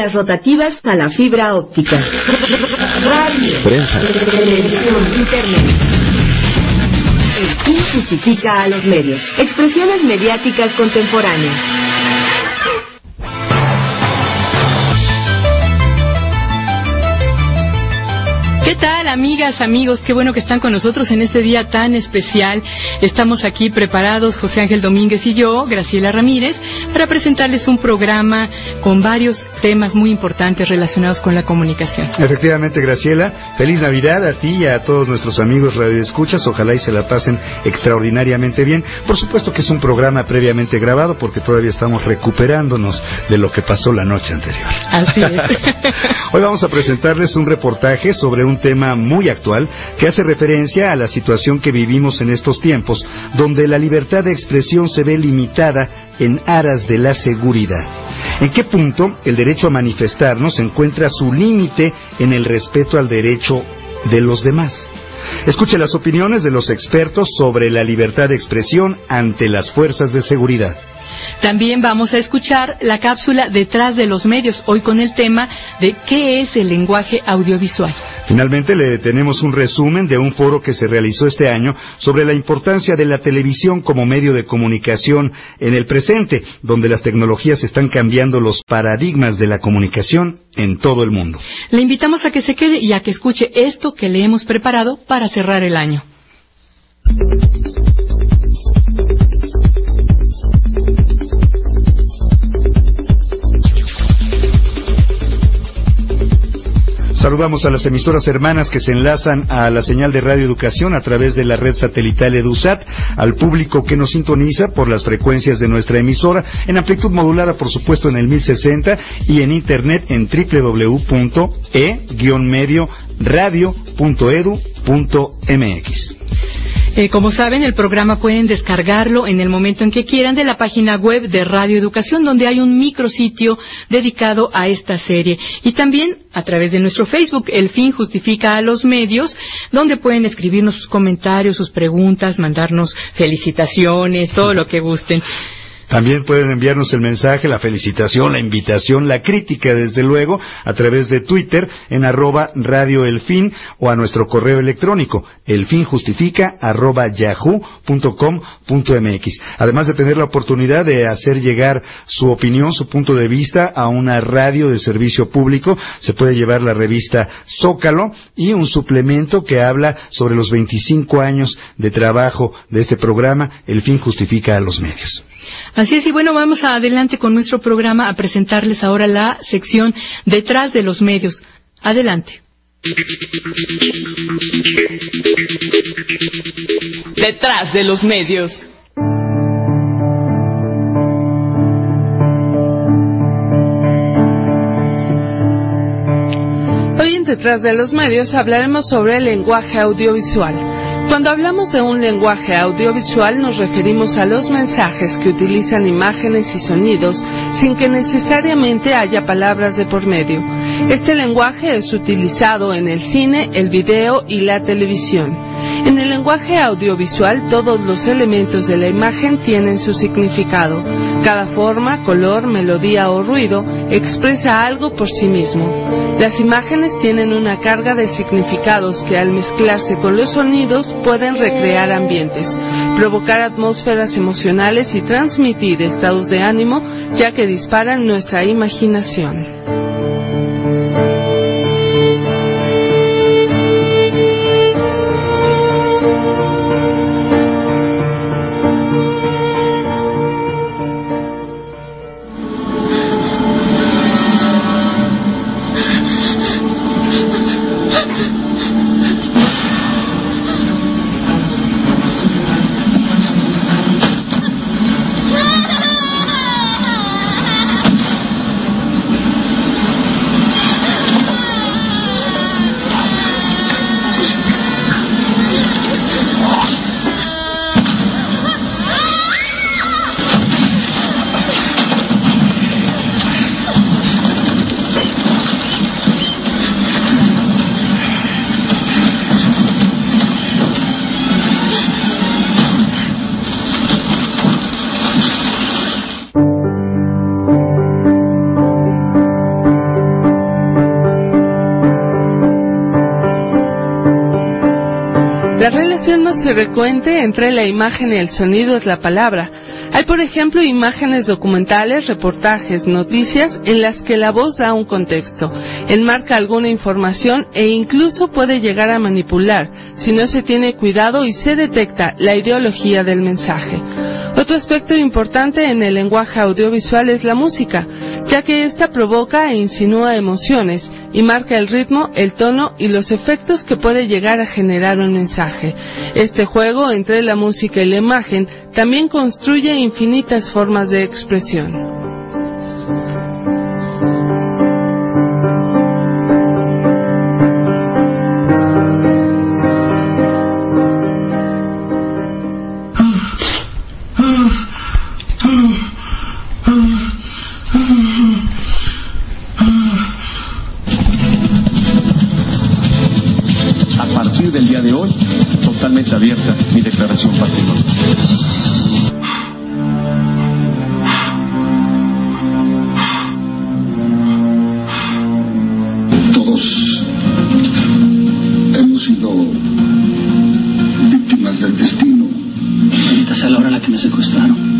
Vías rotativas a la fibra óptica. Radio, prensa, televisión, internet. El fin justifica a los medios. Expresiones mediáticas contemporáneas. ¿Qué tal, amigas, amigos? Qué bueno que están con nosotros en este día tan especial. Estamos aquí preparados, José Ángel Domínguez y yo, Graciela Ramírez, para presentarles un programa con varios temas muy importantes relacionados con la comunicación. Efectivamente, Graciela, feliz Navidad a ti y a todos nuestros amigos radioescuchas. Ojalá y se la pasen extraordinariamente bien. Por supuesto que es un programa previamente grabado porque todavía estamos recuperándonos de lo que pasó la noche anterior. Así es. Hoy vamos a presentarles un reportaje sobre un tema muy actual que hace referencia a la situación que vivimos en estos tiempos, donde la libertad de expresión se ve limitada en aras de la seguridad. ¿En qué punto el derecho a manifestarnos encuentra su límite en el respeto al derecho de los demás? Escuche las opiniones de los expertos sobre la libertad de expresión ante las fuerzas de seguridad. También vamos a escuchar la cápsula Detrás de los medios, hoy con el tema de ¿qué es el lenguaje audiovisual? Finalmente le tenemos un resumen de un foro que se realizó este año sobre la importancia de la televisión como medio de comunicación en el presente, donde las tecnologías están cambiando los paradigmas de la comunicación en todo el mundo. Le invitamos a que se quede y a que escuche esto que le hemos preparado para cerrar el año. Saludamos a las emisoras hermanas que se enlazan a la señal de Radio Educación a través de la red satelital EduSat, al público que nos sintoniza por las frecuencias de nuestra emisora, en amplitud modulada, por supuesto, en el 1060 y en internet en www.e-medioradio.edu.mx. Como saben, el programa pueden descargarlo en el momento en que quieran de la página web de Radio Educación, donde hay un micrositio dedicado a esta serie. Y también a través de nuestro Facebook, El Fin Justifica a los Medios, donde pueden escribirnos sus comentarios, sus preguntas, mandarnos felicitaciones, todo lo que gusten. También pueden enviarnos el mensaje, la felicitación, la invitación, la crítica, desde luego, a través de Twitter en @radioelfin o a nuestro correo electrónico, elfinjustifica@yahoo.com.mx. Además de tener la oportunidad de hacer llegar su opinión, su punto de vista a una radio de servicio público, se puede llevar la revista Zócalo y un suplemento que habla sobre los 25 años de trabajo de este programa, El Fin Justifica a los Medios. Así es, y bueno, vamos adelante con nuestro programa a presentarles ahora la sección Detrás de los medios. Adelante. Detrás de los medios. Hoy en Detrás de los medios hablaremos sobre el lenguaje audiovisual. Cuando hablamos de un lenguaje audiovisual nos referimos a los mensajes que utilizan imágenes y sonidos sin que necesariamente haya palabras de por medio. Este lenguaje es utilizado en el cine, el video y la televisión. En el lenguaje audiovisual todos los elementos de la imagen tienen su significado. Cada forma, color, melodía o ruido expresa algo por sí mismo. Las imágenes tienen una carga de significados que al mezclarse con los sonidos pueden recrear ambientes, provocar atmósferas emocionales y transmitir estados de ánimo, ya que disparan nuestra imaginación. más frecuente entre la imagen y el sonido es la palabra. Hay, por ejemplo, imágenes documentales, reportajes, noticias en las que la voz da un contexto, enmarca alguna información e incluso puede llegar a manipular si no se tiene cuidado y se detecta la ideología del mensaje. Otro aspecto importante en el lenguaje audiovisual es la música, ya que ésta provoca e insinúa emociones y marca el ritmo, el tono y los efectos que puede llegar a generar un mensaje. Este juego entre la música y la imagen también construye infinitas formas de expresión. Abierta mi declaración patrimonial. Todos hemos sido víctimas del destino. Ahorita es la hora en la que me secuestraron.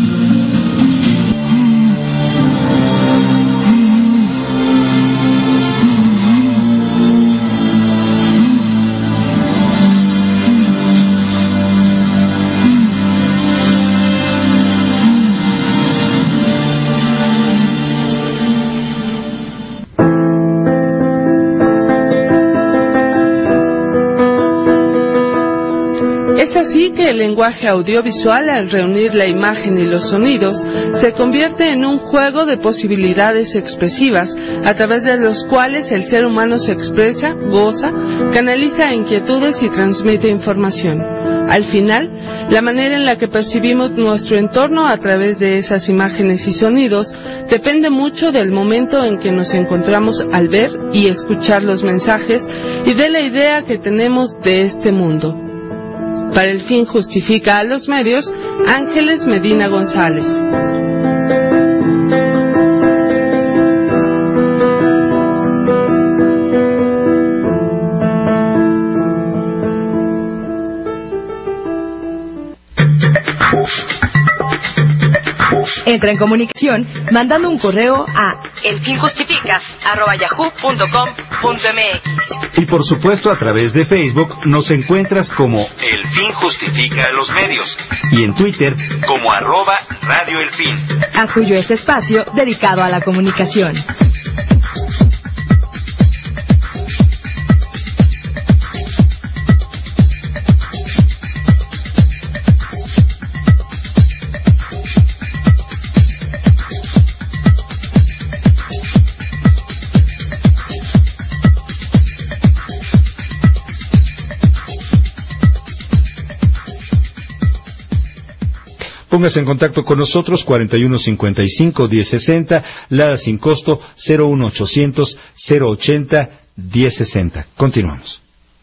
El lenguaje audiovisual, al reunir la imagen y los sonidos, se convierte en un juego de posibilidades expresivas a través de los cuales el ser humano se expresa, goza, canaliza inquietudes y transmite información. Al final, la manera en la que percibimos nuestro entorno a través de esas imágenes y sonidos depende mucho del momento en que nos encontramos al ver y escuchar los mensajes y de la idea que tenemos de este mundo. Para El Fin Justifica a los Medios, Ángeles Medina González. Entra en comunicación mandando un correo a elfinjustifica@yahoo.com.mx. Y por supuesto a través de Facebook nos encuentras como El Fin Justifica a los Medios y en Twitter como @Radio El Fin. Haz tuyo este espacio dedicado a la comunicación. Póngase en contacto con nosotros 4155-1060, Lada sin costo 01800-080-1060. Continuamos.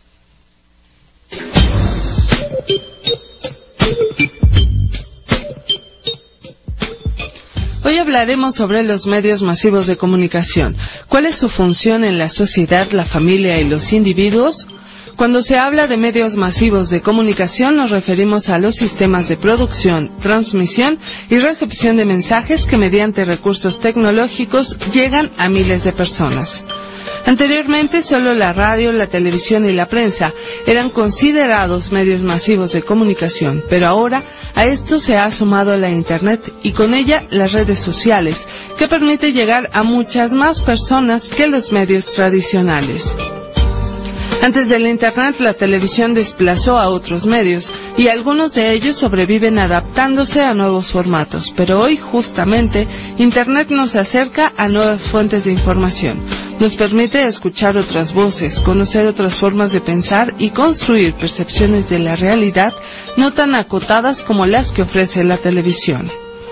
Hoy hablaremos sobre los medios masivos de comunicación. ¿Cuál es su función en la sociedad, la familia y los individuos? Cuando se habla de medios masivos de comunicación nos referimos a los sistemas de producción, transmisión y recepción de mensajes que mediante recursos tecnológicos llegan a miles de personas. Anteriormente solo la radio, la televisión y la prensa eran considerados medios masivos de comunicación, pero ahora a esto se ha sumado la Internet y con ella las redes sociales, que permite llegar a muchas más personas que los medios tradicionales. Antes del Internet, la televisión desplazó a otros medios y algunos de ellos sobreviven adaptándose a nuevos formatos. Pero hoy, justamente, Internet nos acerca a nuevas fuentes de información. Nos permite escuchar otras voces, conocer otras formas de pensar y construir percepciones de la realidad no tan acotadas como las que ofrece la televisión.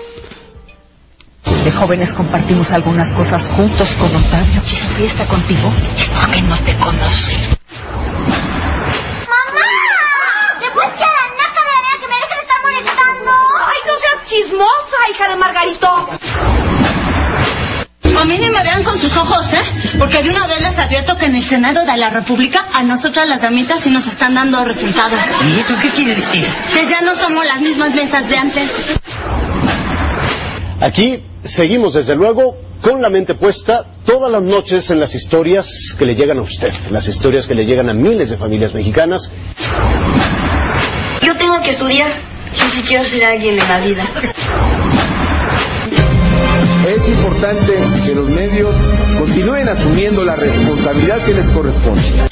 De jóvenes compartimos algunas cosas juntos con Octavio. ¿Hizo fiesta contigo? Es porque no te conoce. Chismosa, hija de Margarito. A mí ni me vean con sus ojos, porque de una vez les advierto que mi Senado de la República, a nosotras las damitas sí nos están dando resultados. ¿Y eso qué quiere decir? Que ya no somos las mismas mesas de antes. Aquí seguimos, desde luego, con la mente puesta todas las noches en las historias que le llegan a usted, las historias que le llegan a miles de familias mexicanas. Yo tengo que estudiar. Yo sí quiero ser alguien en la vida. Es importante que los medios continúen asumiendo la responsabilidad que les corresponde.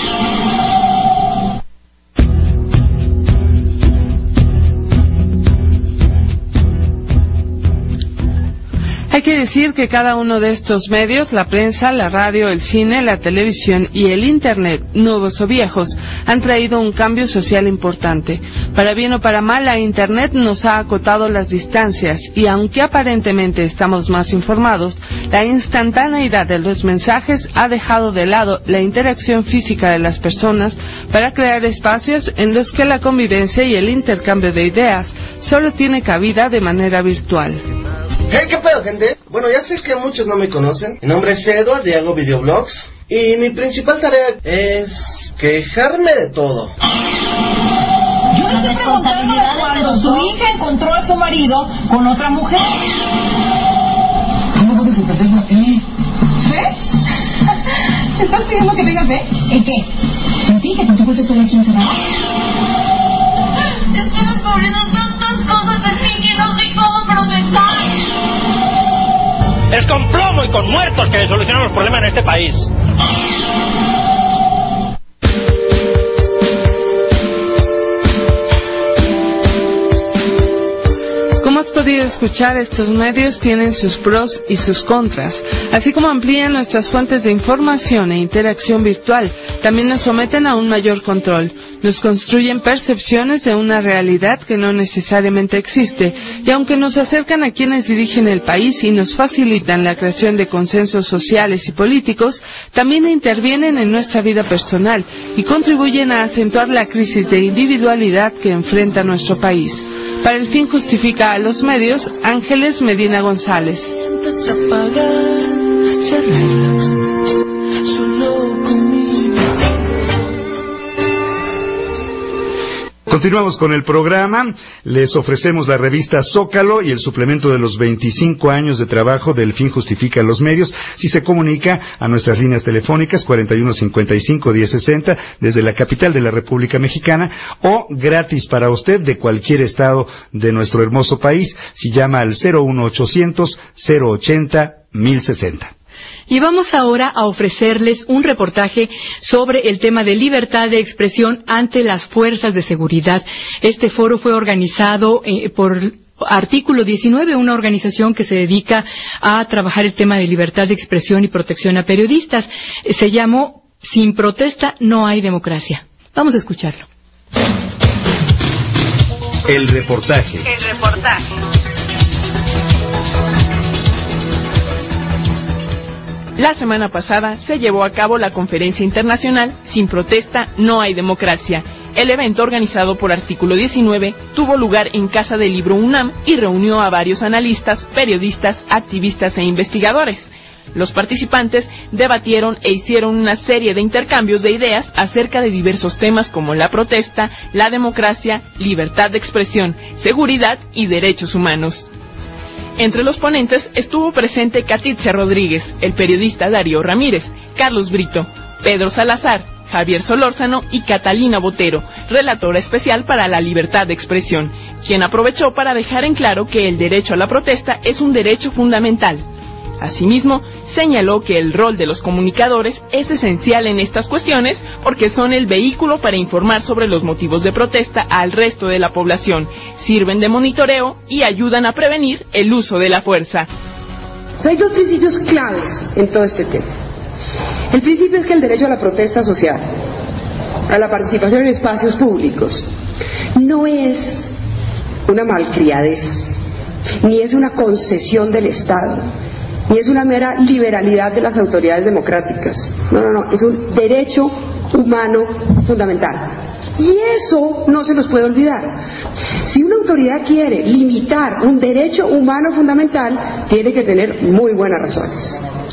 Hay que decir que cada uno de estos medios, la prensa, la radio, el cine, la televisión y el Internet, nuevos o viejos, han traído un cambio social importante. Para bien o para mal, la Internet nos ha acotado las distancias y aunque aparentemente estamos más informados, la instantaneidad de los mensajes ha dejado de lado la interacción física de las personas para crear espacios en los que la convivencia y el intercambio de ideas solo tiene cabida de manera virtual. Hey, ¿qué pedo, gente? Bueno, ya sé que muchos no me conocen. Mi nombre es Edward y hago videoblogs. Y mi principal tarea es quejarme de todo. Yo le estoy preguntando cuando su hija encontró a su marido con otra mujer. ¿Cómo debes entender la fe? ¿Fe? ¿Estás pidiendo que tenga fe? ¿En qué? ¿En ti? ¿Que por tu culpa estoy aquí encerrada? Estoy descubriendo tantas cosas de ti que no sé cómo procesar. Es con plomo y con muertos que solucionamos los problemas en este país. Como has podido escuchar, estos medios tienen sus pros y sus contras. Así como amplían nuestras fuentes de información e interacción virtual, también nos someten a un mayor control. Nos construyen percepciones de una realidad que no necesariamente existe, y aunque nos acercan a quienes dirigen el país y nos facilitan la creación de consensos sociales y políticos, también intervienen en nuestra vida personal y contribuyen a acentuar la crisis de individualidad que enfrenta nuestro país. Para el fin justifica a los medios, Ángeles Medina González. Continuamos con el programa. Les ofrecemos la revista Zócalo y el suplemento de los 25 años de trabajo del Fin Justifica los Medios. Si se comunica a nuestras líneas telefónicas 4155-1060 desde la capital de la República Mexicana, o gratis para usted de cualquier estado de nuestro hermoso país, si llama al 01800-080-1060. Y vamos ahora a ofrecerles un reportaje sobre el tema de libertad de expresión ante las fuerzas de seguridad. Este foro fue organizado por Artículo 19, una organización que se dedica a trabajar el tema de libertad de expresión y protección a periodistas. Se llamó Sin protesta no hay democracia. Vamos a escucharlo. El reportaje. La semana pasada se llevó a cabo la conferencia internacional Sin protesta no hay democracia. El evento, organizado por Artículo 19, tuvo lugar en Casa del Libro UNAM y reunió a varios analistas, periodistas, activistas e investigadores. Los participantes debatieron e hicieron una serie de intercambios de ideas acerca de diversos temas como la protesta, la democracia, libertad de expresión, seguridad y derechos humanos. Entre los ponentes estuvo presente Katitza Rodríguez, el periodista Darío Ramírez, Carlos Brito, Pedro Salazar, Javier Solórzano y Catalina Botero, relatora especial para la libertad de expresión, quien aprovechó para dejar en claro que el derecho a la protesta es un derecho fundamental. Asimismo, señaló que el rol de los comunicadores es esencial en estas cuestiones porque son el vehículo para informar sobre los motivos de protesta al resto de la población, sirven de monitoreo y ayudan a prevenir el uso de la fuerza. Hay dos principios claves en todo este tema. El principio es que el derecho a la protesta social, a la participación en espacios públicos, no es una malcriadez, ni es una concesión del Estado, ni es una mera liberalidad de las autoridades democráticas. No, es un derecho humano fundamental. Y eso no se nos puede olvidar. Si una autoridad quiere limitar un derecho humano fundamental, tiene que tener muy buenas razones.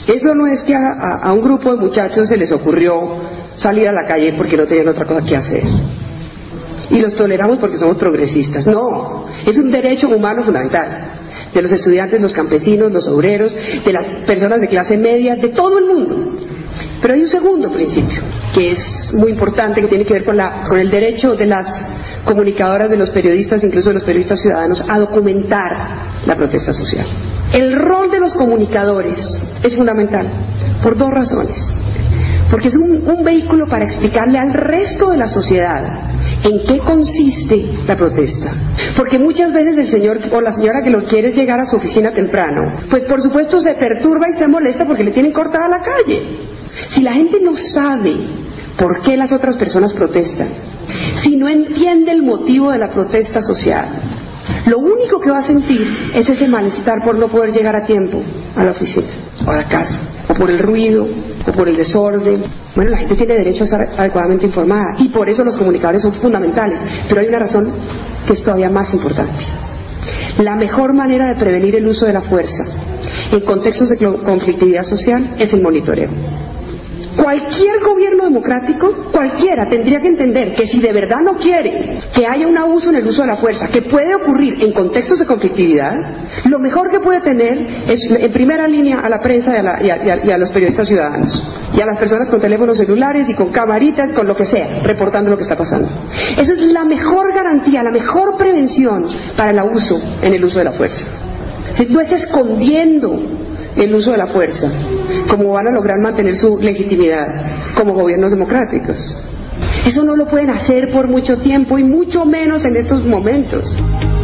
Eso no es que a un grupo de muchachos se les ocurrió salir a la calle porque no tenían otra cosa que hacer y los toleramos porque somos progresistas. No, es un derecho humano fundamental de los estudiantes, los campesinos, los obreros, de las personas de clase media, de todo el mundo. Pero hay un segundo principio que es muy importante, que tiene que ver con el derecho de las comunicadoras, de los periodistas, incluso de los periodistas ciudadanos, a documentar la protesta social. El rol de los comunicadores es fundamental por dos razones. Porque es un vehículo para explicarle al resto de la sociedad en qué consiste la protesta. Porque muchas veces el señor o la señora que lo quiere llegar a su oficina temprano, pues por supuesto se perturba y se molesta porque le tienen cortada la calle. Si la gente no sabe por qué las otras personas protestan, si no entiende el motivo de la protesta social, lo único que va a sentir es ese malestar por no poder llegar a tiempo a la oficina o a la casa, o por el ruido, o por el desorden. Bueno, la gente tiene derecho a estar adecuadamente informada y por eso los comunicadores son fundamentales, pero hay una razón que es todavía más importante. La mejor manera de prevenir el uso de la fuerza en contextos de conflictividad social es el monitoreo. Cualquier gobierno democrático, cualquiera, tendría que entender que si de verdad no quiere que haya un abuso en el uso de la fuerza, que puede ocurrir en contextos de conflictividad, lo mejor que puede tener es en primera línea a la prensa y a los periodistas ciudadanos, y a las personas con teléfonos celulares y con camaritas, con lo que sea, reportando lo que está pasando. Esa es la mejor garantía, la mejor prevención para el abuso en el uso de la fuerza. Si tú estás escondiendo el uso de la fuerza, ¿cómo van a lograr mantener su legitimidad como gobiernos democráticos? Eso no lo pueden hacer por mucho tiempo y mucho menos en estos momentos.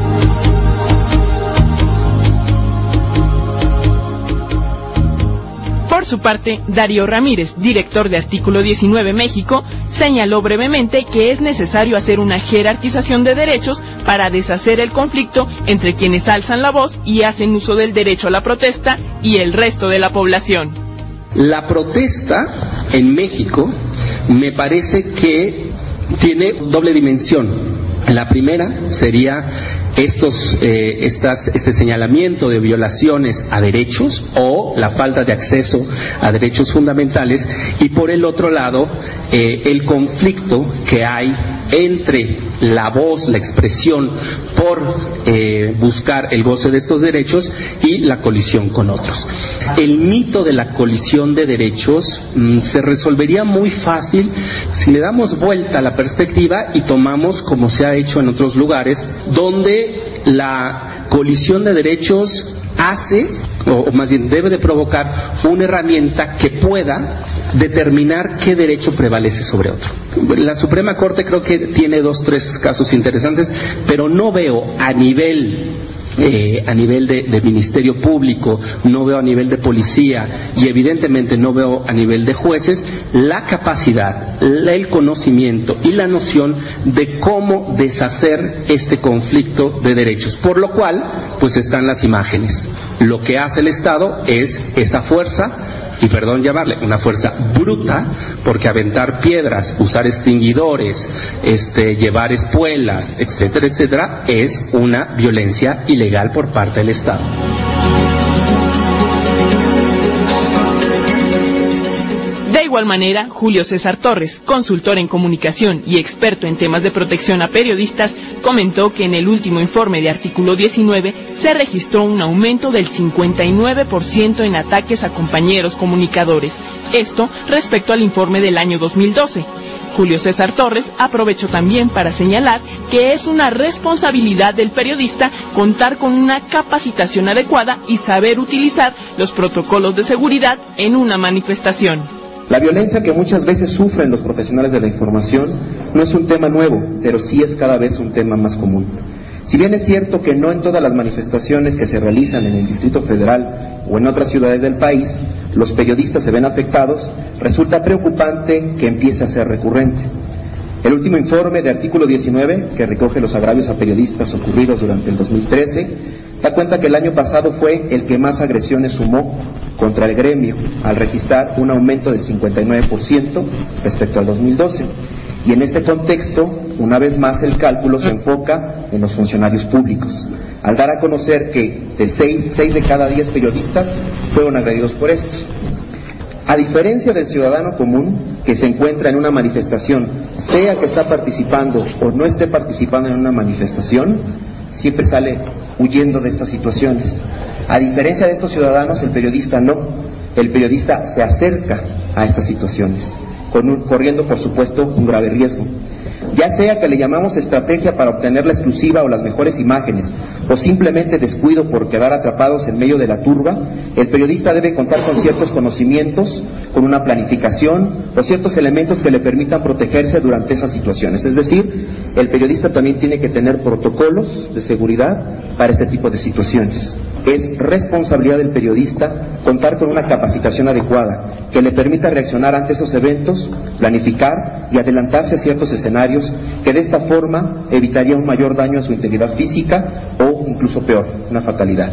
Por su parte, Darío Ramírez, director de Artículo 19 México, señaló brevemente que es necesario hacer una jerarquización de derechos para deshacer el conflicto entre quienes alzan la voz y hacen uso del derecho a la protesta y el resto de la población. La protesta en México me parece que tiene doble dimensión. La primera sería este señalamiento de violaciones a derechos o la falta de acceso a derechos fundamentales, y por el otro lado el conflicto que hay entre la voz, la expresión por buscar el goce de estos derechos y la colisión con otros. El mito de la colisión de derechos se resolvería muy fácil si le damos vuelta a la perspectiva y tomamos, como se ha hecho en otros lugares, donde la colisión de derechos hace, o más bien debe de provocar una herramienta que pueda determinar qué derecho prevalece sobre otro. La Suprema Corte creo que tiene 2-3 casos interesantes, pero no veo a nivel de Ministerio Público, no veo a nivel de policía y evidentemente no veo a nivel de jueces la capacidad, el conocimiento y la noción de cómo deshacer este conflicto de derechos, por lo cual pues están las imágenes. Lo que hace el Estado es esa fuerza, y perdón llamarle una fuerza bruta, porque aventar piedras, usar extinguidores, llevar espuelas, etcétera, etcétera, es una violencia ilegal por parte del Estado. De igual manera, Julio César Torres, consultor en comunicación y experto en temas de protección a periodistas, comentó que en el último informe de Artículo 19 se registró un aumento del 59% en ataques a compañeros comunicadores, esto respecto al informe del año 2012. Julio César Torres aprovechó también para señalar que es una responsabilidad del periodista contar con una capacitación adecuada y saber utilizar los protocolos de seguridad en una manifestación. La violencia que muchas veces sufren los profesionales de la información no es un tema nuevo, pero sí es cada vez un tema más común. Si bien es cierto que no en todas las manifestaciones que se realizan en el Distrito Federal o en otras ciudades del país, los periodistas se ven afectados, resulta preocupante que empiece a ser recurrente. El último informe de Artículo 19, que recoge los agravios a periodistas ocurridos durante el 2013, da cuenta que el año pasado fue el que más agresiones sumó contra el gremio, al registrar un aumento del 59% respecto al 2012. Y en este contexto, una vez más, el cálculo se enfoca en los funcionarios públicos, al dar a conocer que de 6 de cada 10 periodistas fueron agredidos por estos. A diferencia del ciudadano común que se encuentra en una manifestación, sea que está participando o no esté participando en una manifestación, siempre sale huyendo de estas situaciones. A diferencia de estos ciudadanos, el periodista no. El periodista se acerca a estas situaciones, corriendo, por supuesto, un grave riesgo. Ya sea que le llamamos estrategia para obtener la exclusiva o las mejores imágenes, o simplemente descuido por quedar atrapados en medio de la turba, el periodista debe contar con ciertos conocimientos, con una planificación o ciertos elementos que le permitan protegerse durante esas situaciones. Es decir, el periodista también tiene que tener protocolos de seguridad para ese tipo de situaciones. Es responsabilidad del periodista contar con una capacitación adecuada que le permita reaccionar ante esos eventos, planificar y adelantarse a ciertos escenarios que de esta forma evitaría un mayor daño a su integridad física o incluso peor, una fatalidad.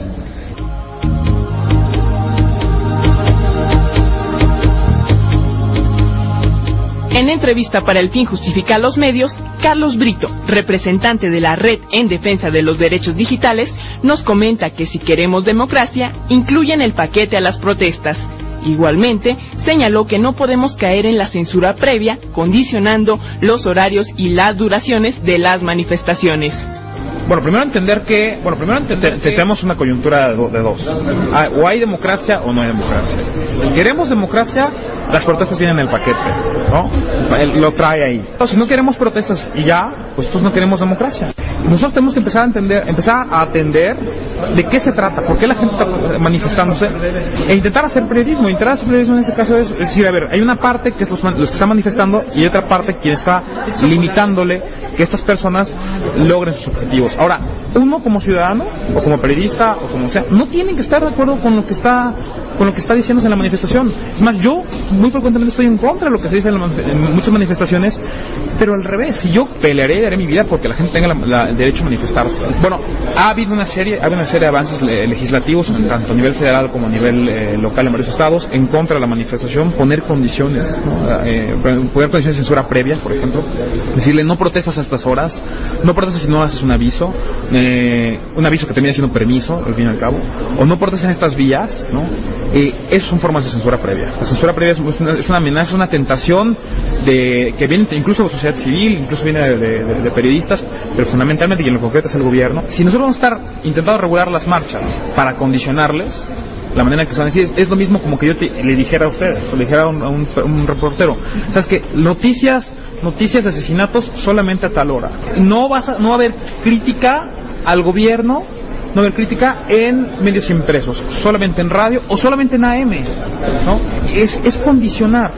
En entrevista para El Fin Justifica los Medios, Carlos Brito, representante de la Red en Defensa de los Derechos Digitales, nos comenta que si queremos democracia, incluyen el paquete a las protestas. Igualmente, señaló que no podemos caer en la censura previa, condicionando los horarios y las duraciones de las manifestaciones. Bueno, primero entender que, tenemos una coyuntura de dos. O hay democracia o no hay democracia. Si queremos democracia, las protestas vienen en el paquete, ¿no? Lo trae ahí. O si no queremos protestas y ya, pues no queremos democracia. Nosotros tenemos que empezar a atender de qué se trata, por qué la gente está manifestándose, e intentar hacer periodismo. Intentar hacer periodismo en este caso es decir, a ver, hay una parte que es los que están manifestando y hay otra parte quien está limitándole que estas personas logren sus objetivos. Ahora, uno como ciudadano, o como periodista, o como sea, no tienen que estar de acuerdo con lo que está diciéndose en la manifestación. Es más, yo muy frecuentemente estoy en contra de lo que se dice en muchas manifestaciones, pero al revés, si yo pelearé y daré mi vida porque la gente tenga el derecho a manifestarse. Bueno, ha habido una serie de avances legislativos, tanto a nivel federal como a nivel local en varios estados, en contra de la manifestación, poner condiciones, ¿no? Poner condiciones de censura previa, por ejemplo, decirle no protestas a estas horas, no protestas si no haces un aviso que termina siendo un permiso, al fin y al cabo, o no protestas en estas vías, ¿no? Esas son formas de censura previa. La censura previa es una amenaza, una tentación que viene incluso de la sociedad civil, incluso viene de periodistas, pero fundamentalmente, y en lo concreto es el gobierno. Si nosotros vamos a estar intentando regular las marchas para condicionarles la manera en que se van a decir, es lo mismo como que yo le dijera a ustedes, o le dijera a un reportero, ¿sabes qué? Noticias de asesinatos solamente a tal hora. No va a haber crítica al gobierno, no haber crítica en medios impresos, solamente en radio o solamente en AM, ¿no? Es condicionar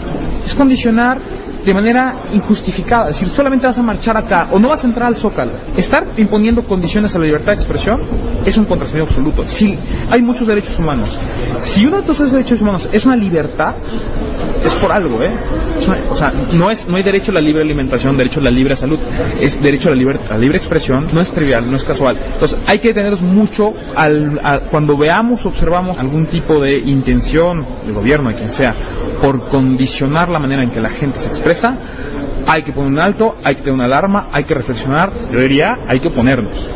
de manera injustificada, es decir, solamente vas a marchar acá o no vas a entrar al Zócalo. Estar imponiendo condiciones a la libertad de expresión es un contrasentido absoluto. Sí, hay muchos derechos humanos. Si uno de esos derechos humanos es una libertad, es por algo, no hay derecho a la libre alimentación, derecho a la libre salud, es derecho a la libre expresión, no es trivial, no es casual. Entonces hay que detenernos mucho cuando veamos, observamos algún tipo de intención del gobierno, de quien sea, por condicionar la manera en que la gente se expresa. Hay que poner un alto, hay que tener una alarma, hay que reflexionar, yo diría, hay que oponernos.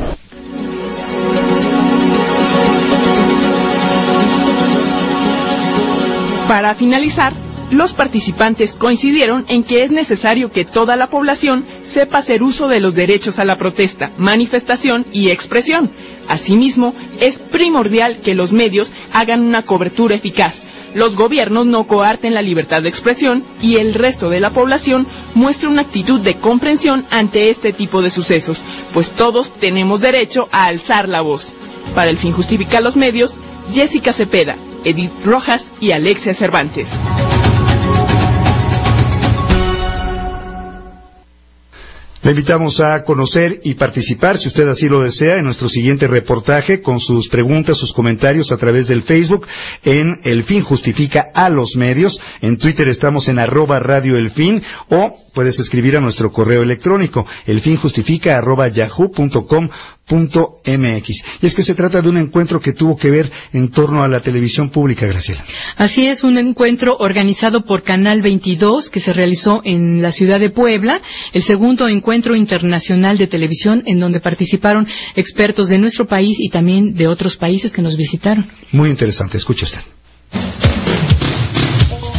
Para finalizar, los participantes coincidieron en que es necesario que toda la población sepa hacer uso de los derechos a la protesta, manifestación y expresión. Asimismo, es primordial que los medios hagan una cobertura eficaz, los gobiernos no coarten la libertad de expresión y el resto de la población muestre una actitud de comprensión ante este tipo de sucesos, pues todos tenemos derecho a alzar la voz. Para El Fin Justifica los Medios, Jessica Cepeda, Edith Rojas y Alexia Cervantes. Le invitamos a conocer y participar, si usted así lo desea, en nuestro siguiente reportaje con sus preguntas, sus comentarios a través del Facebook en El Fin Justifica a los Medios. En Twitter estamos en @radioelfin o puedes escribir a nuestro correo electrónico elfinjustifica@yahoo.com.mx. Y es que se trata de un encuentro que tuvo que ver en torno a la televisión pública, Graciela. Así es, un encuentro organizado por Canal 22 que se realizó en la ciudad de Puebla, el segundo encuentro internacional de televisión en donde participaron expertos de nuestro país y también de otros países que nos visitaron. Muy interesante, escuche usted.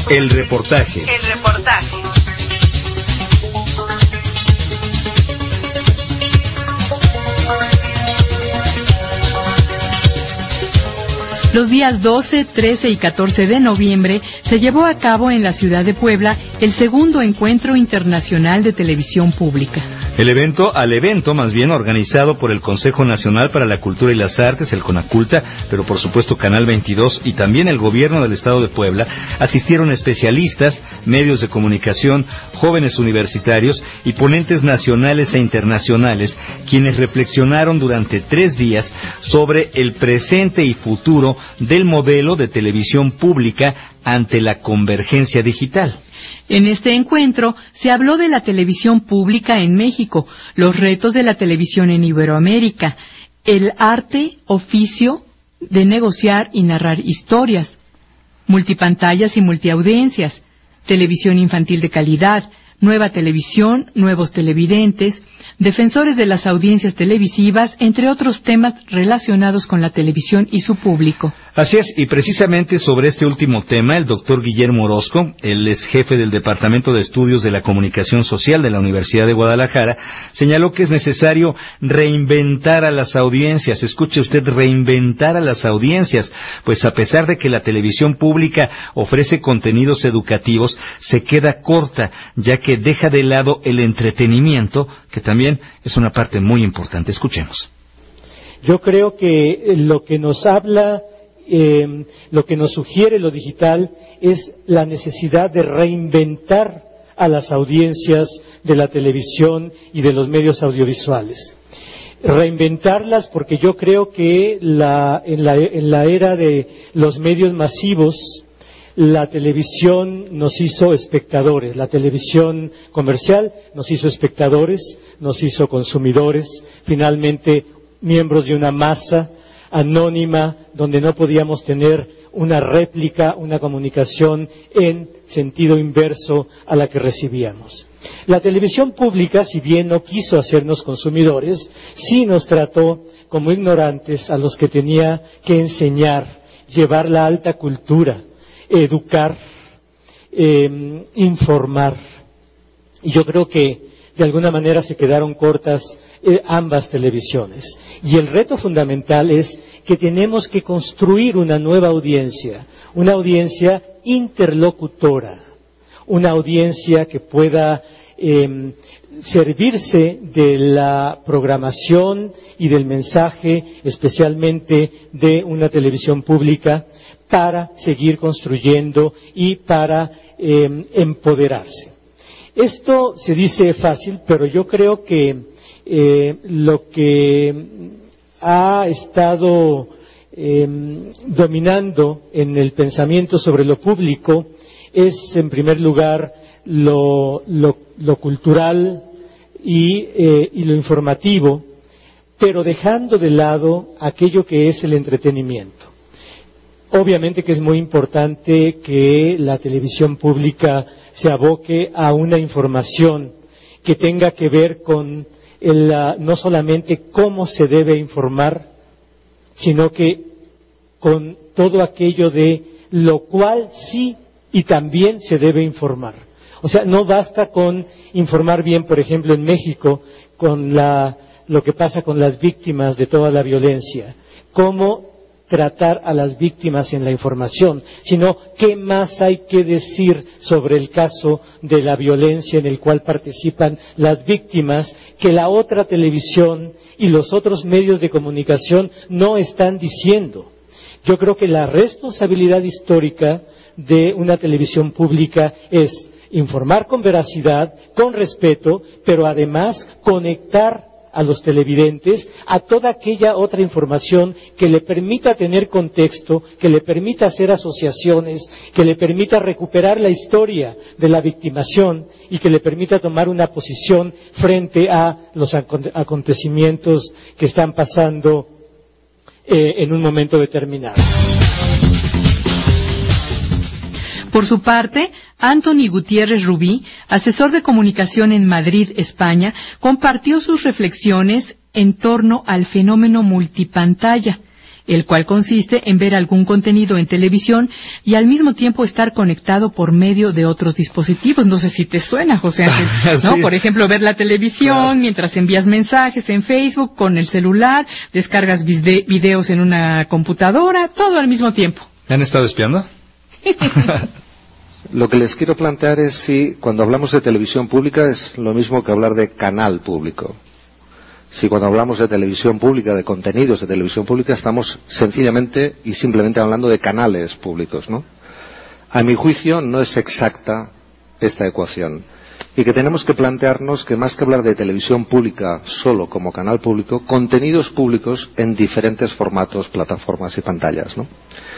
El reportaje. Los días 12, 13 y 14 de noviembre se llevó a cabo en la ciudad de Puebla el segundo Encuentro Internacional de Televisión Pública. El evento, organizado por el Consejo Nacional para la Cultura y las Artes, el CONACULTA, pero por supuesto Canal 22 y también el Gobierno del Estado de Puebla, asistieron especialistas, medios de comunicación, jóvenes universitarios y ponentes nacionales e internacionales, quienes reflexionaron durante 3 días sobre el presente y futuro del modelo de televisión pública ante la convergencia digital. En este encuentro se habló de la televisión pública en México, los retos de la televisión en Iberoamérica, el arte, oficio de negociar y narrar historias, multipantallas y multiaudiencias, televisión infantil de calidad, nueva televisión, nuevos televidentes, defensores de las audiencias televisivas, entre otros temas relacionados con la televisión y su público. Así es, y precisamente sobre este último tema, el doctor Guillermo Orozco, él es jefe del Departamento de Estudios de la Comunicación Social de la Universidad de Guadalajara, señaló que es necesario reinventar a las audiencias. Escuche usted, reinventar a las audiencias, pues a pesar de que la televisión pública ofrece contenidos educativos, se queda corta, ya que deja de lado el entretenimiento, que también es una parte muy importante. Escuchemos. Yo creo que lo que nos habla, lo que nos sugiere lo digital es la necesidad de reinventar a las audiencias de la televisión y de los medios audiovisuales. Reinventarlas porque yo creo que en la era de los medios masivos, la televisión nos hizo espectadores, la televisión comercial nos hizo espectadores, nos hizo consumidores, finalmente miembros de una masa anónima donde no podíamos tener una réplica, una comunicación en sentido inverso a la que recibíamos. La televisión pública, si bien no quiso hacernos consumidores, sí nos trató como ignorantes a los que tenía que enseñar, llevar la alta cultura, educar, informar. Y yo creo que de alguna manera se quedaron cortas ambas televisiones. Y el reto fundamental es que tenemos que construir una nueva audiencia, una audiencia interlocutora, una audiencia que pueda servirse de la programación y del mensaje, especialmente de una televisión pública, para seguir construyendo y para empoderarse. Esto se dice fácil, pero yo creo que lo que ha estado dominando en el pensamiento sobre lo público es, en primer lugar, lo cultural y lo informativo, pero dejando de lado aquello que es el entretenimiento. Obviamente que es muy importante que la televisión pública se aboque a una información que tenga que ver con no solamente cómo se debe informar, sino que con todo aquello de lo cual sí y también se debe informar. O sea, no basta con informar bien, por ejemplo, en México, con lo que pasa con las víctimas de toda la violencia, cómo tratar a las víctimas en la información, sino qué más hay que decir sobre el caso de la violencia en el cual participan las víctimas que la otra televisión y los otros medios de comunicación no están diciendo. Yo creo que la responsabilidad histórica de una televisión pública es informar con veracidad, con respeto, pero además conectar a los televidentes a toda aquella otra información que le permita tener contexto, que le permita hacer asociaciones, que le permita recuperar la historia de la victimación y que le permita tomar una posición frente a los acontecimientos que están pasando en un momento determinado. Por su parte, Anthony Gutiérrez Rubí, asesor de comunicación en Madrid, España, compartió sus reflexiones en torno al fenómeno multipantalla. el cual consiste en ver algún contenido en televisión y al mismo tiempo estar conectado por medio de otros dispositivos. No sé si te suena, José Ángel, ¿no? Sí. Por ejemplo, ver la televisión mientras envías mensajes en Facebook con el celular, descargas videos en una computadora, todo al mismo tiempo. ¿Han estado espiando? Lo que les quiero plantear es si cuando hablamos de televisión pública es lo mismo que hablar de canal público. Si cuando hablamos de televisión pública, de contenidos de televisión pública, estamos sencillamente y simplemente hablando de canales públicos, ¿no? A mi juicio no es exacta esta ecuación. Y que tenemos que plantearnos que más que hablar de televisión pública solo como canal público, contenidos públicos en diferentes formatos, plataformas y pantallas, ¿no?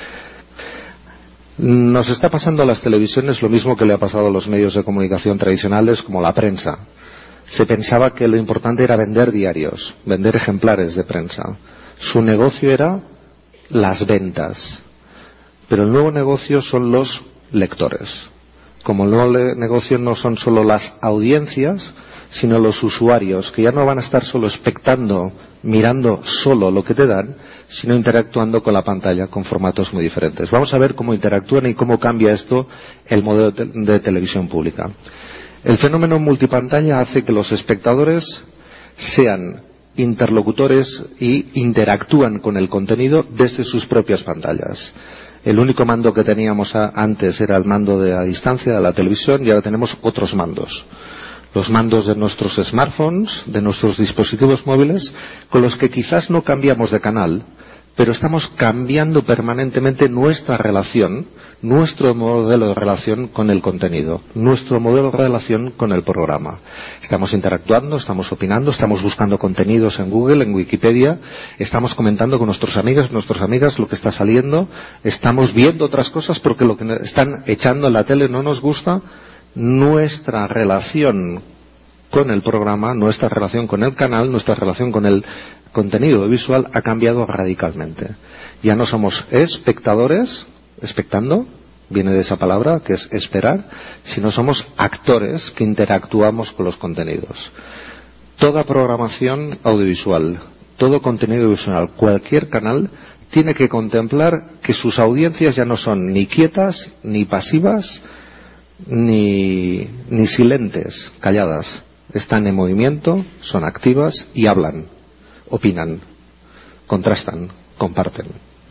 Nos está pasando a las televisiones lo mismo que le ha pasado a los medios de comunicación tradicionales como la prensa. Se pensaba que lo importante era vender diarios, vender ejemplares de prensa. Su negocio era las ventas. Pero el nuevo negocio son los lectores. Como el nuevo negocio no son solo las audiencias, sino los usuarios, que ya no van a estar solo expectando, mirando solo lo que te dan, sino interactuando con la pantalla con formatos muy diferentes. Vamos a ver cómo interactúan y cómo cambia esto el modelo de televisión pública. El fenómeno multipantalla hace que los espectadores sean interlocutores y interactúan con el contenido desde sus propias pantallas. El único mando que teníamos antes era el mando de a distancia de la televisión y ahora tenemos otros mandos. Los mandos de nuestros smartphones, de nuestros dispositivos móviles, con los que quizás no cambiamos de canal, pero estamos cambiando permanentemente nuestra relación, nuestro modelo de relación con el contenido, nuestro modelo de relación con el programa. Estamos interactuando, estamos opinando, estamos buscando contenidos en Google, en Wikipedia, estamos comentando con nuestros amigos, nuestras amigas lo que está saliendo, estamos viendo otras cosas porque lo que están echando en la tele no nos gusta. Nuestra relación con el programa, nuestra relación con el canal, nuestra relación con el contenido visual ha cambiado radicalmente. Ya no somos espectadores, expectando, viene de esa palabra, que es esperar, sino somos actores que interactuamos con los contenidos. Toda programación audiovisual, todo contenido visual, cualquier canal, tiene que contemplar que sus audiencias ya no son ni quietas, ni pasivas, ni silentes, calladas. Están en movimiento, son activas y hablan, opinan, contrastan, comparten.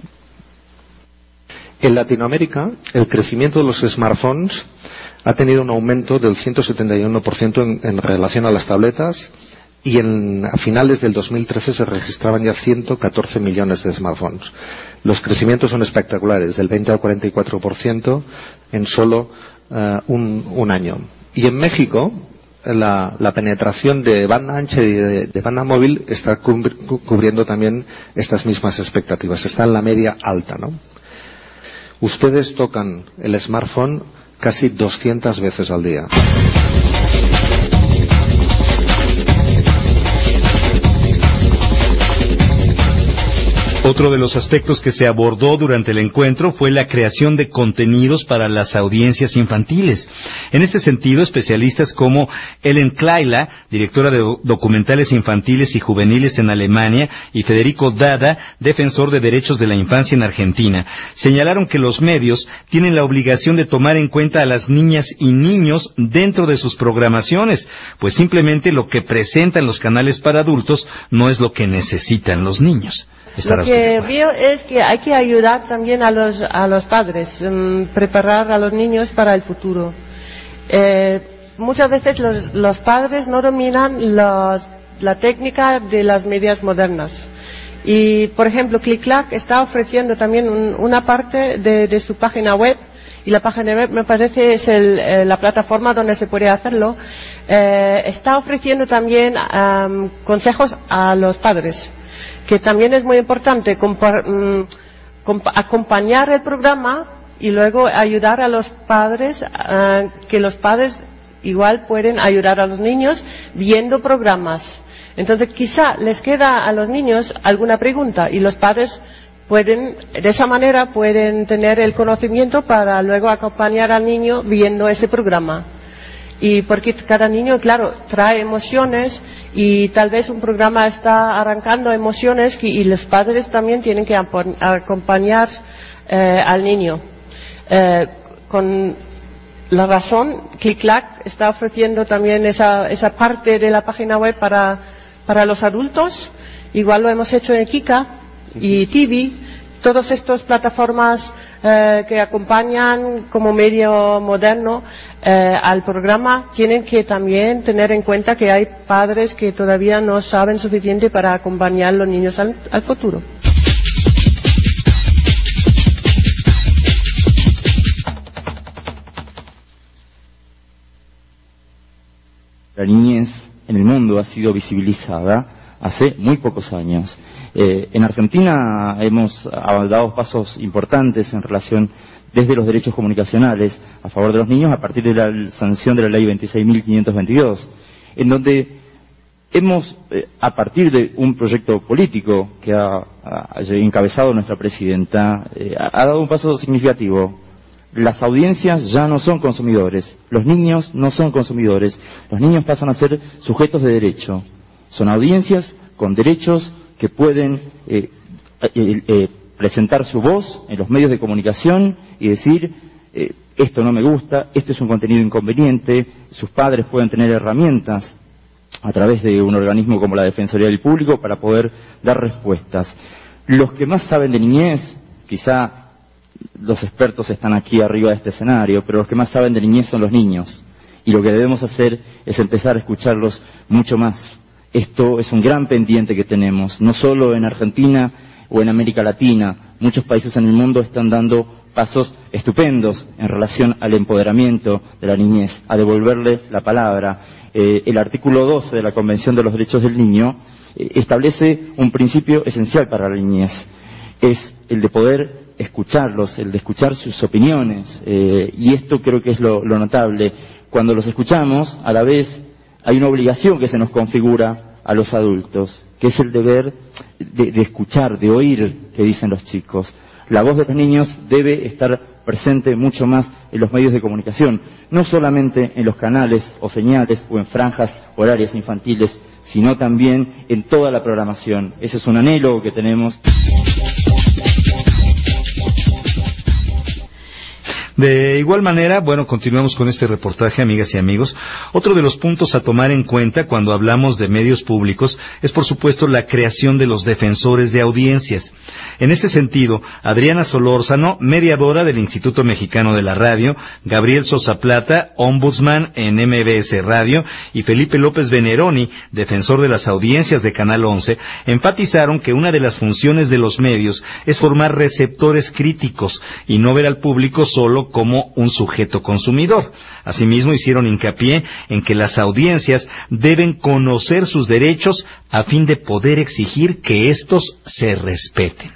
En Latinoamérica, el crecimiento de los smartphones ha tenido un aumento del 171% en relación a las tabletas y a finales del 2013 se registraban ya 114 millones de smartphones. Los crecimientos son espectaculares, del 20 al 44% en solo un año. Y en México, la penetración de banda ancha y de banda móvil está cubriendo también estas mismas expectativas. Está en la media alta, ¿no? Ustedes tocan el smartphone casi 200 veces al día. Otro de los aspectos que se abordó durante el encuentro fue la creación de contenidos para las audiencias infantiles. En este sentido, especialistas como Ellen Klaila, directora de documentales infantiles y juveniles en Alemania, y Federico Dada, defensor de derechos de la infancia en Argentina, señalaron que los medios tienen la obligación de tomar en cuenta a las niñas y niños dentro de sus programaciones, pues simplemente lo que presentan los canales para adultos no es lo que necesitan los niños. Lo que veo es que hay que ayudar también a los padres, preparar a los niños para el futuro. Muchas veces los padres no dominan la técnica de las medias modernas. Y, por ejemplo, ClickClack está ofreciendo también una parte de su página web, y la página web me parece es la plataforma donde se puede hacerlo. Está ofreciendo también consejos a los padres, que también es muy importante acompañar el programa y luego ayudar a los padres, que los padres igual pueden ayudar a los niños viendo programas. Entonces quizá les queda a los niños alguna pregunta y los padres de esa manera pueden tener el conocimiento para luego acompañar al niño viendo ese programa. Y porque cada niño, claro, trae emociones y tal vez un programa está arrancando emociones y los padres también tienen que acompañar al niño. Con la razón, Click-Clack está ofreciendo también esa parte de la página web para los adultos. Igual lo hemos hecho en Kika y TV. Todas estas plataformas que acompañan como medio moderno al programa tienen que también tener en cuenta que hay padres que todavía no saben suficiente para acompañar a los niños al futuro. La niñez en el mundo ha sido visibilizada hace muy pocos años. En Argentina hemos dado pasos importantes en relación desde los derechos comunicacionales a favor de los niños a partir de la sanción de la ley 26.522, en donde hemos, a partir de un proyecto político que ha encabezado nuestra presidenta, ha dado un paso significativo. Las audiencias ya no son consumidores, los niños no son consumidores, los niños pasan a ser sujetos de derecho. Son audiencias con derechos que pueden presentar su voz en los medios de comunicación y decir esto no me gusta, esto es un contenido inconveniente. Sus padres pueden tener herramientas a través de un organismo como la Defensoría del Público para poder dar respuestas. Los que más saben de niñez, quizá los expertos están aquí arriba de este escenario, pero los que más saben de niñez son los niños. Y lo que debemos hacer es empezar a escucharlos mucho más. Esto es un gran pendiente que tenemos, no solo en Argentina o en América Latina. Muchos países en el mundo están dando pasos estupendos en relación al empoderamiento de la niñez, a devolverle la palabra. El artículo 12 de la Convención de los Derechos del Niño establece un principio esencial para la niñez. Es el de poder escucharlos, el de escuchar sus opiniones. Y esto creo que es lo notable. Cuando los escuchamos, a la vez hay una obligación que se nos configura a los adultos, que es el deber de escuchar, de oír qué dicen los chicos. La voz de los niños debe estar presente mucho más en los medios de comunicación, no solamente en los canales o señales o en franjas horarias infantiles, sino también en toda la programación. Ese es un anhelo que tenemos. De igual manera, bueno, continuamos con este reportaje, amigas y amigos. Otro de los puntos a tomar en cuenta cuando hablamos de medios públicos es, por supuesto, la creación de los defensores de audiencias. En ese sentido, Adriana Solórzano, mediadora del Instituto Mexicano de la Radio, Gabriel Sosa Plata, ombudsman en MBS Radio, y Felipe López Veneroni, defensor de las audiencias de Canal 11, enfatizaron que una de las funciones de los medios es formar receptores críticos y no ver al público solo como un sujeto consumidor. Asimismo, hicieron hincapié en que las audiencias deben conocer sus derechos a fin de poder exigir que estos se respeten.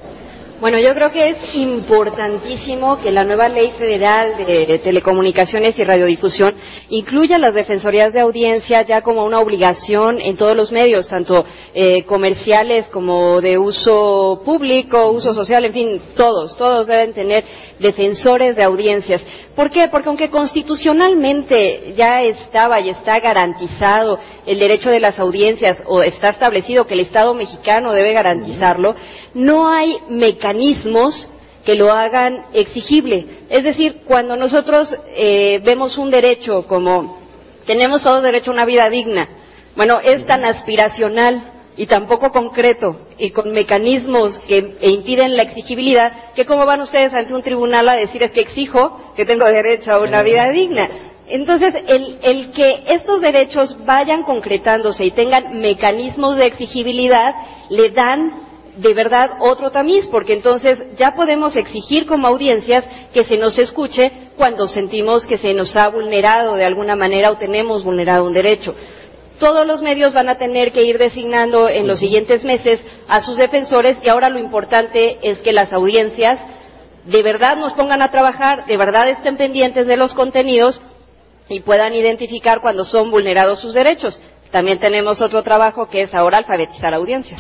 Bueno, yo creo que es importantísimo que la nueva Ley Federal de Telecomunicaciones y Radiodifusión incluya las defensorías de audiencia ya como una obligación en todos los medios, tanto comerciales como de uso público, uso social, en fin, todos deben tener defensores de audiencias. ¿Por qué? Porque aunque constitucionalmente ya estaba y está garantizado el derecho de las audiencias, o está establecido que el Estado mexicano debe garantizarlo, no hay mecanismos que lo hagan exigible. Es decir, cuando nosotros vemos un derecho como tenemos todos derecho a una vida digna, bueno, es tan aspiracional y tan poco concreto y con mecanismos que impiden la exigibilidad, que cómo van ustedes ante un tribunal a decir es que exijo que tengo derecho a una vida digna. Entonces, el que estos derechos vayan concretándose y tengan mecanismos de exigibilidad le dan de verdad otro tamiz, porque entonces ya podemos exigir como audiencias que se nos escuche cuando sentimos que se nos ha vulnerado de alguna manera o tenemos vulnerado un derecho. Todos los medios van a tener que ir designando en los siguientes meses a sus defensores, y ahora lo importante es que las audiencias de verdad nos pongan a trabajar, de verdad estén pendientes de los contenidos y puedan identificar cuando son vulnerados sus derechos. También tenemos otro trabajo que es ahora alfabetizar audiencias.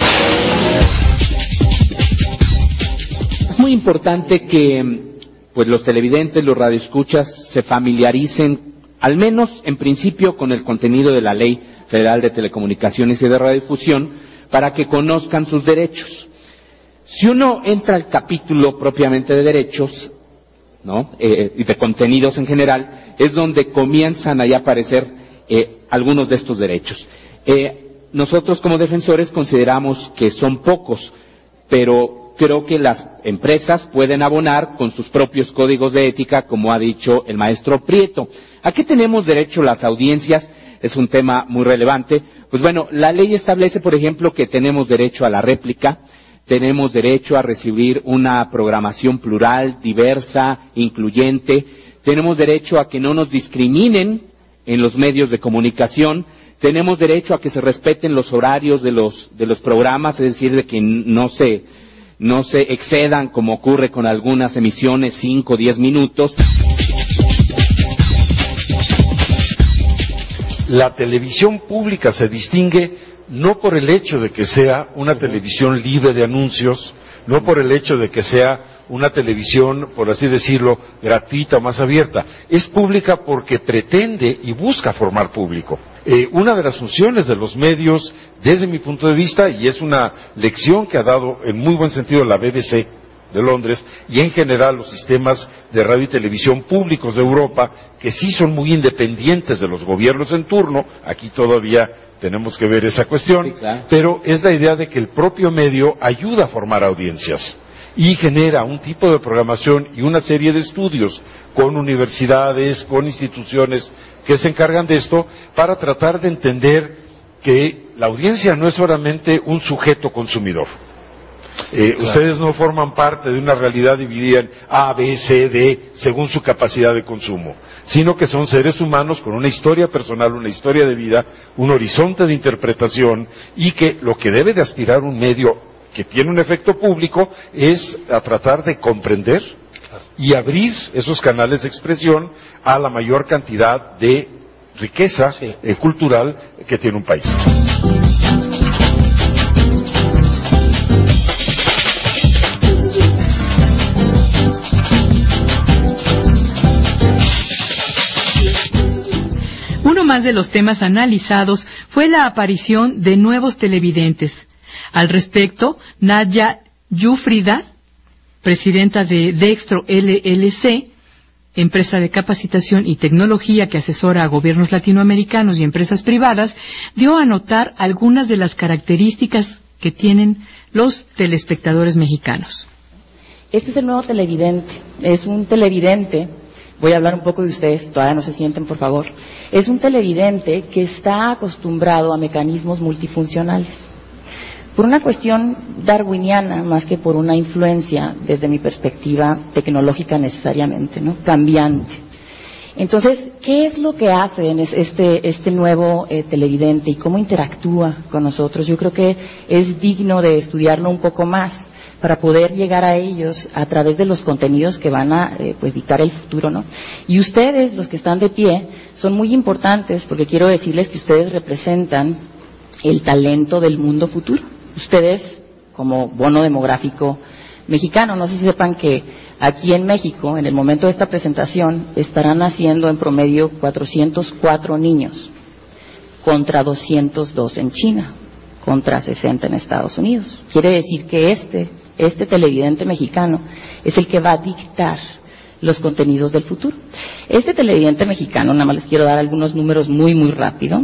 Es muy importante que pues los televidentes, los radioescuchas se familiaricen al menos en principio con el contenido de la Ley Federal de Telecomunicaciones y de Radiodifusión, para que conozcan sus derechos. Si uno entra al capítulo propiamente de derechos, ¿no? Y de contenidos en general, es donde comienzan ahí a aparecer algunos de estos derechos. Nosotros como defensores consideramos que son pocos, pero creo que las empresas pueden abonar con sus propios códigos de ética, como ha dicho el maestro Prieto. ¿A qué tenemos derecho las audiencias? Es un tema muy relevante. Pues bueno, la ley establece, por ejemplo, que tenemos derecho a la réplica, tenemos derecho a recibir una programación plural, diversa, incluyente, tenemos derecho a que no nos discriminen en los medios de comunicación, tenemos derecho a que se respeten los horarios de los programas, es decir, de que no se excedan, como ocurre con algunas emisiones, 5 o 10 minutos. La televisión pública se distingue no por el hecho de que sea una televisión libre de anuncios, no por el hecho de que sea una televisión, por así decirlo, gratuita o más abierta. Es pública porque pretende y busca formar público. Una de las funciones de los medios, desde mi punto de vista, y es una lección que ha dado en muy buen sentido la BBC de Londres y en general los sistemas de radio y televisión públicos de Europa, que sí son muy independientes de los gobiernos en turno, aquí todavía tenemos que ver esa cuestión, sí, claro. Pero es la idea de que el propio medio ayuda a formar audiencias y genera un tipo de programación y una serie de estudios con universidades, con instituciones que se encargan de esto para tratar de entender que la audiencia no es solamente un sujeto consumidor. Claro. Ustedes no forman parte de una realidad dividida en A, B, C, D, según su capacidad de consumo, sino que son seres humanos con una historia personal, una historia de vida, un horizonte de interpretación, y que lo que debe de aspirar un medio que tiene un efecto público es a tratar de comprender y abrir esos canales de expresión a la mayor cantidad de riqueza cultural que tiene un país. Uno más de los temas analizados fue la aparición de nuevos televidentes. Al respecto, Nadia Yufrida, presidenta de Dextro LLC, empresa de capacitación y tecnología que asesora a gobiernos latinoamericanos y empresas privadas, dio a notar algunas de las características que tienen los telespectadores mexicanos. Este es el nuevo televidente. Es un televidente, voy a hablar un poco de ustedes, todavía no se sienten, por favor. Es un televidente que está acostumbrado a mecanismos multifuncionales. Por una cuestión darwiniana, más que por una influencia, desde mi perspectiva tecnológica necesariamente, ¿no? Cambiante. Entonces, ¿qué es lo que hace en este nuevo televidente y cómo interactúa con nosotros? Yo creo que es digno de estudiarlo un poco más para poder llegar a ellos a través de los contenidos que van a dictar el futuro, ¿no? Y ustedes, los que están de pie, son muy importantes porque quiero decirles que ustedes representan el talento del mundo futuro. Ustedes, como bono demográfico mexicano, no sé si sepan que aquí en México, en el momento de esta presentación, estarán naciendo en promedio 404 niños, contra 202 en China, contra 60 en Estados Unidos. Quiere decir que este televidente mexicano es el que va a dictar los contenidos del futuro. Este televidente mexicano, nada más les quiero dar algunos números muy, muy rápido,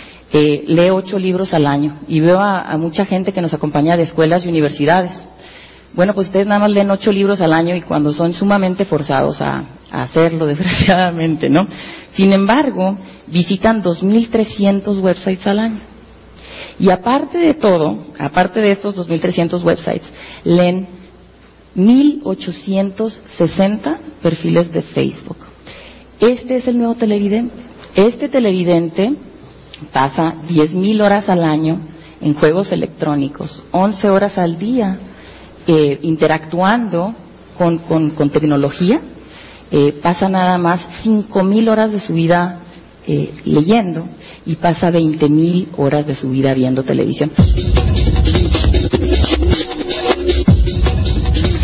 lee 8 libros al año, y veo a mucha gente que nos acompaña de escuelas y universidades. Bueno, pues ustedes nada más leen 8 libros al año y cuando son sumamente forzados a hacerlo, desgraciadamente, ¿no? Sin embargo, visitan 2.300 websites al año. Y aparte de todo, aparte de estos 2.300 websites, leen 1.860 perfiles de Facebook. Este es el nuevo televidente. Este televidente pasa 10.000 horas al año en juegos electrónicos, 11 horas al día interactuando con tecnología, pasa nada más 5.000 horas de su vida leyendo y pasa 20.000 horas de su vida viendo televisión.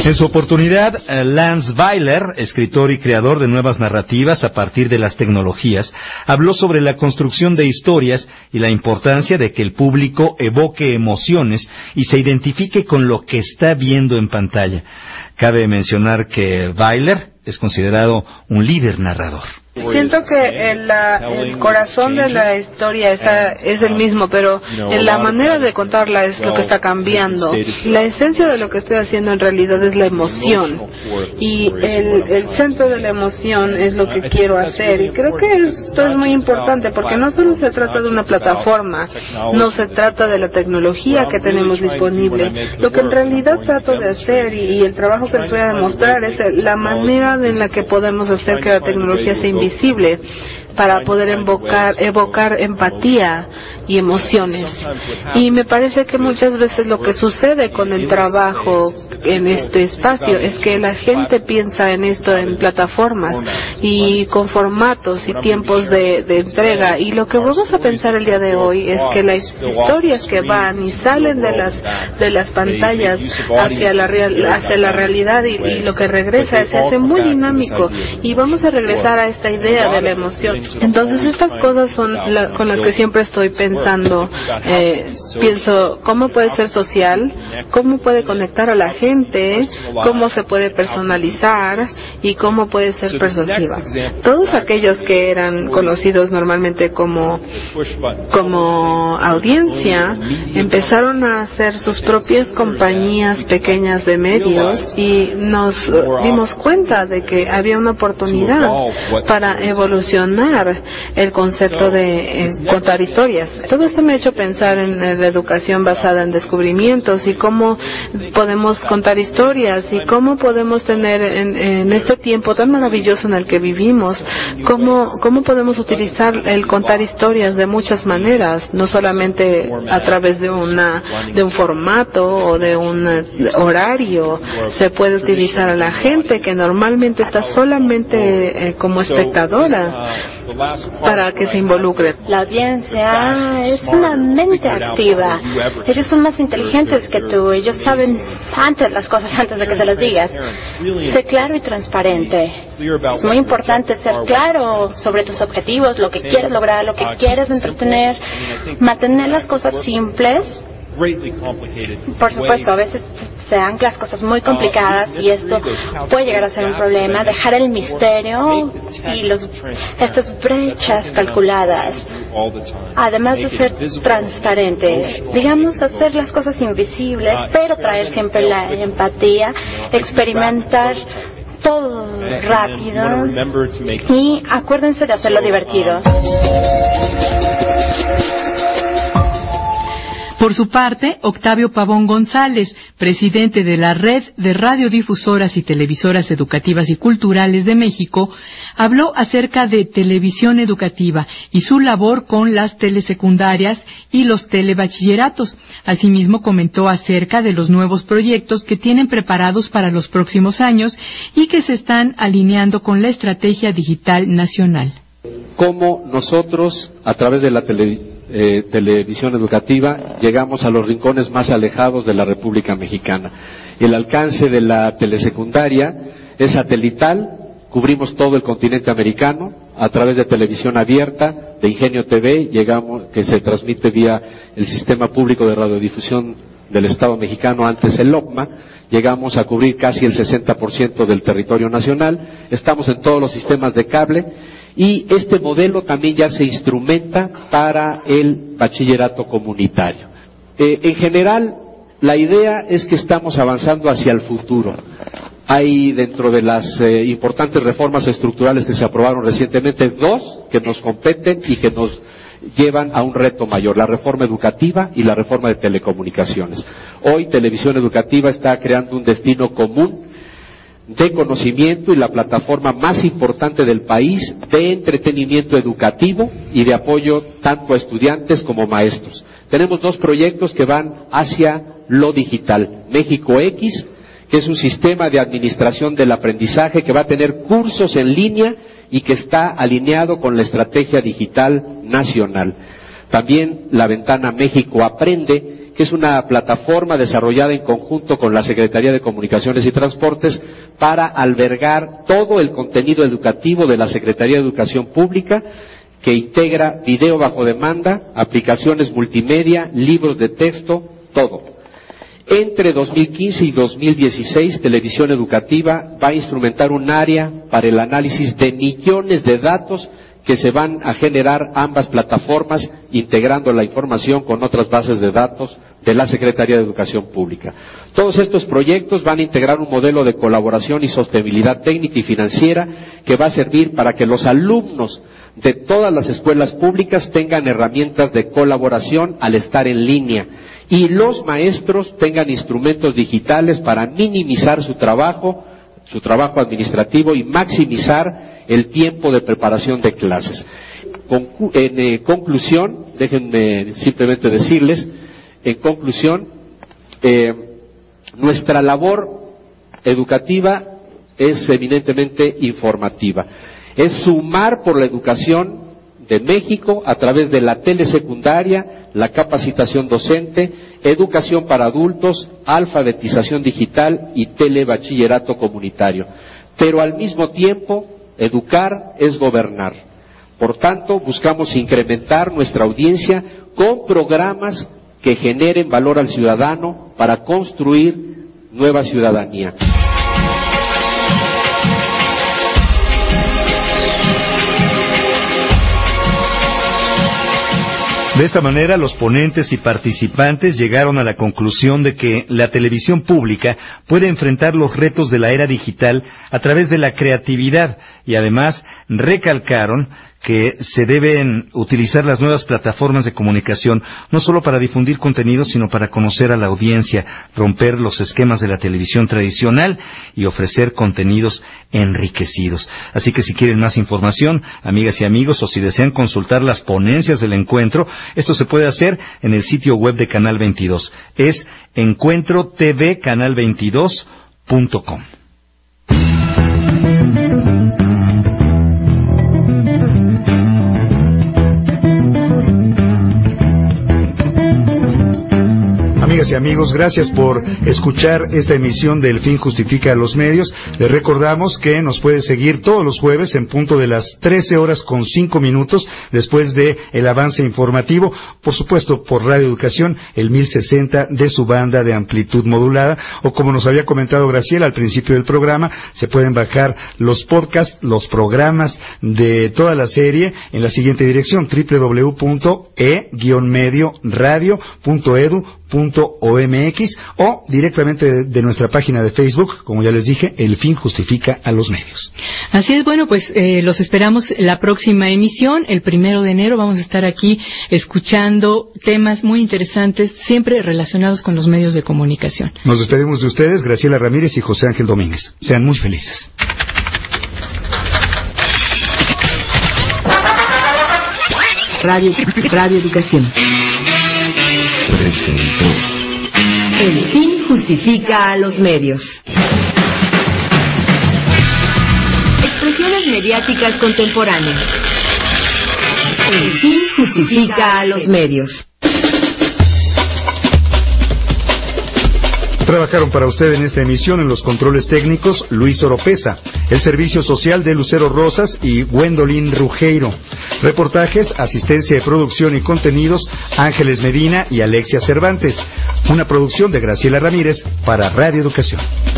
En su oportunidad, Lance Weiler, escritor y creador de nuevas narrativas a partir de las tecnologías, habló sobre la construcción de historias y la importancia de que el público evoque emociones y se identifique con lo que está viendo en pantalla. Cabe mencionar que Weiler es considerado un líder narrador. Siento que el corazón de la historia es el mismo, pero en la manera de contarla es lo que está cambiando. La esencia de lo que estoy haciendo en realidad es la emoción, y el centro de la emoción es lo que quiero hacer, y creo que esto es muy importante porque no solo se trata de una plataforma, no se trata de la tecnología que tenemos disponible. Lo que en realidad trato de hacer y el trabajo que les voy a demostrar es la manera en la que podemos hacer que la tecnología sea invisible para poder evocar empatía y emociones. Y me parece que muchas veces lo que sucede con el trabajo en este espacio es que la gente piensa en esto en plataformas y con formatos y tiempos de entrega, y lo que vamos a pensar el día de hoy es que las historias que van y salen de las pantallas hacia la realidad y lo que regresa se hace muy dinámico, y vamos a regresar a esta idea de la emoción. Entonces estas cosas son con las que siempre estoy pensando. Pienso cómo puede ser social, cómo puede conectar a la gente, cómo se puede personalizar y cómo puede ser persuasiva. Todos aquellos que eran conocidos normalmente como audiencia empezaron a hacer sus propias compañías pequeñas de medios, y nos dimos cuenta de que había una oportunidad para evolucionar el concepto de contar historias. Todo esto me ha hecho pensar en la educación basada en descubrimientos y cómo podemos contar historias y cómo podemos tener en este tiempo tan maravilloso en el que vivimos, cómo podemos utilizar el contar historias de muchas maneras, no solamente a través de un formato o de un horario. Se puede utilizar a la gente que normalmente está solamente como espectadora para que se involucre. La audiencia es una mente activa. Ellos son más inteligentes que tú. Ellos saben las cosas antes de que se las digas. Sé claro y transparente. Es muy importante ser claro sobre tus objetivos, lo que quieres lograr, lo que quieres entretener, mantener las cosas simples. Por supuesto, a veces se anclan las cosas muy complicadas y esto puede llegar a ser un problema. Dejar el misterio y estas brechas calculadas, además de ser transparente, digamos, hacer las cosas invisibles, pero traer siempre la empatía, experimentar todo rápido, y acuérdense de hacerlo divertido. Por su parte, Octavio Pavón González, presidente de la Red de Radiodifusoras y Televisoras Educativas y Culturales de México, habló acerca de televisión educativa y su labor con las telesecundarias y los telebachilleratos. Asimismo, comentó acerca de los nuevos proyectos que tienen preparados para los próximos años y que se están alineando con la estrategia digital nacional. Cómo nosotros, a través de la televisión educativa, llegamos a los rincones más alejados de la República Mexicana. El alcance de la telesecundaria es satelital, cubrimos todo el continente americano, a través de televisión abierta, de Ingenio TV, que se transmite vía el Sistema Público de Radiodifusión del Estado mexicano, antes el OPMA. Llegamos a cubrir casi el 60% del territorio nacional, estamos en todos los sistemas de cable, y este modelo también ya se instrumenta para el bachillerato comunitario. En general, la idea es que estamos avanzando hacia el futuro. Hay dentro de las importantes reformas estructurales que se aprobaron recientemente, dos que nos competen y que nos llevan a un reto mayor: la reforma educativa y la reforma de telecomunicaciones. Hoy Televisión Educativa está creando un destino común de conocimiento y la plataforma más importante del país de entretenimiento educativo y de apoyo tanto a estudiantes como maestros. Tenemos dos proyectos que van hacia lo digital: México X, que es un sistema de administración del aprendizaje que va a tener cursos en línea y que está alineado con la estrategia digital nacional. También la ventana México Aprende, que es una plataforma desarrollada en conjunto con la Secretaría de Comunicaciones y Transportes para albergar todo el contenido educativo de la Secretaría de Educación Pública, que integra video bajo demanda, aplicaciones multimedia, libros de texto, todo. Entre 2015 y 2016, Televisión Educativa va a instrumentar un área para el análisis de millones de datos que se van a generar ambas plataformas, integrando la información con otras bases de datos de la Secretaría de Educación Pública. Todos estos proyectos van a integrar un modelo de colaboración y sostenibilidad técnica y financiera que va a servir para que los alumnos de todas las escuelas públicas tengan herramientas de colaboración al estar en línea y los maestros tengan instrumentos digitales para minimizar su trabajo administrativo y maximizar el tiempo de preparación de clases. En conclusión, déjenme simplemente decirles, nuestra labor educativa es eminentemente informativa. Es sumar por la educación de México a través de la telesecundaria, la capacitación docente, educación para adultos, alfabetización digital y telebachillerato comunitario. Pero al mismo tiempo, educar es gobernar. Por tanto, buscamos incrementar nuestra audiencia con programas que generen valor al ciudadano para construir nueva ciudadanía. De esta manera, los ponentes y participantes llegaron a la conclusión de que la televisión pública puede enfrentar los retos de la era digital a través de la creatividad y además recalcaron que se deben utilizar las nuevas plataformas de comunicación no solo para difundir contenidos, sino para conocer a la audiencia, romper los esquemas de la televisión tradicional y ofrecer contenidos enriquecidos. Así que si quieren más información, amigas y amigos, o si desean consultar las ponencias del encuentro, esto se puede hacer en el sitio web de Canal 22. Es encuentrotvcanal22.com. Amigas y amigos, gracias por escuchar esta emisión de El Fin Justifica a los Medios. Les recordamos que nos puede seguir todos los jueves en punto de las 13:05 después de el avance informativo, por supuesto por Radio Educación, el 1060 de su banda de amplitud modulada, o como nos había comentado Graciela al principio del programa, se pueden bajar los podcasts, los programas de toda la serie en la siguiente dirección: www.e-medioradio.edu.omx o directamente de nuestra página de Facebook, como ya les dije, El Fin Justifica a los Medios. Así es, bueno, pues los esperamos la próxima emisión, el 1 de enero, vamos a estar aquí escuchando temas muy interesantes, siempre relacionados con los medios de comunicación. Nos despedimos de ustedes, Graciela Ramírez y José Ángel Domínguez. Sean muy felices. Radio Educación presentó El Fin Justifica a los Medios. Expresiones mediáticas contemporáneas. El Fin Justifica a los Medios. Trabajaron para usted en esta emisión en los controles técnicos Luis Oropesa, el servicio social de Lucero Rosas y Gwendolyn Rugeiro. Reportajes, asistencia de producción y contenidos Ángeles Medina y Alexia Cervantes. Una producción de Graciela Ramírez para Radio Educación.